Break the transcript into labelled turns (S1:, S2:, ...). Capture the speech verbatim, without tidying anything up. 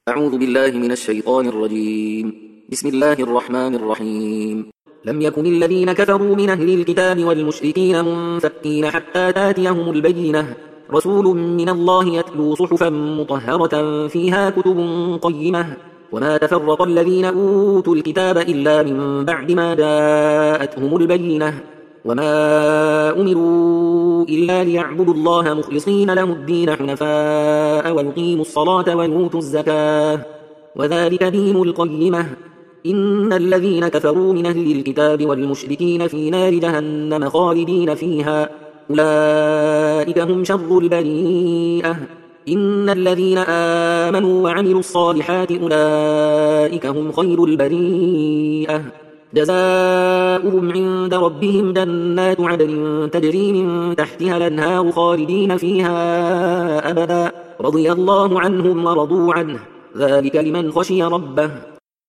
S1: أعوذ بالله من الشيطان الرجيم. بسم الله الرحمن الرحيم. لم يكن الذين كفروا من أهل الكتاب والمشركين منفكين حتى تاتيهم البينة، رسول من الله يتلو صحفا مطهرة فيها كتب قيمة. وما تفرق الذين أوتوا الكتاب إلا من بعد ما جاءتهم البينة، وما أمروا إلا ليعبدوا الله مخلصين له الدين حنفاء ويقيموا الصلاة ويؤتوا الزكاة، وذلك دين القيمة. إن الذين كفروا من أهل الكتاب والمشركين في نار جهنم خالدين فيها، أولئك هم شر البريئة. إن الذين آمنوا وعملوا الصالحات أولئك هم خير البريئة. جزاؤهم عند ربهم جنات عدن تجري من تحتها الأنهار خالدين فيها أبدا، رضي الله عنهم ورضوا عنه، ذلك لمن خشي ربه.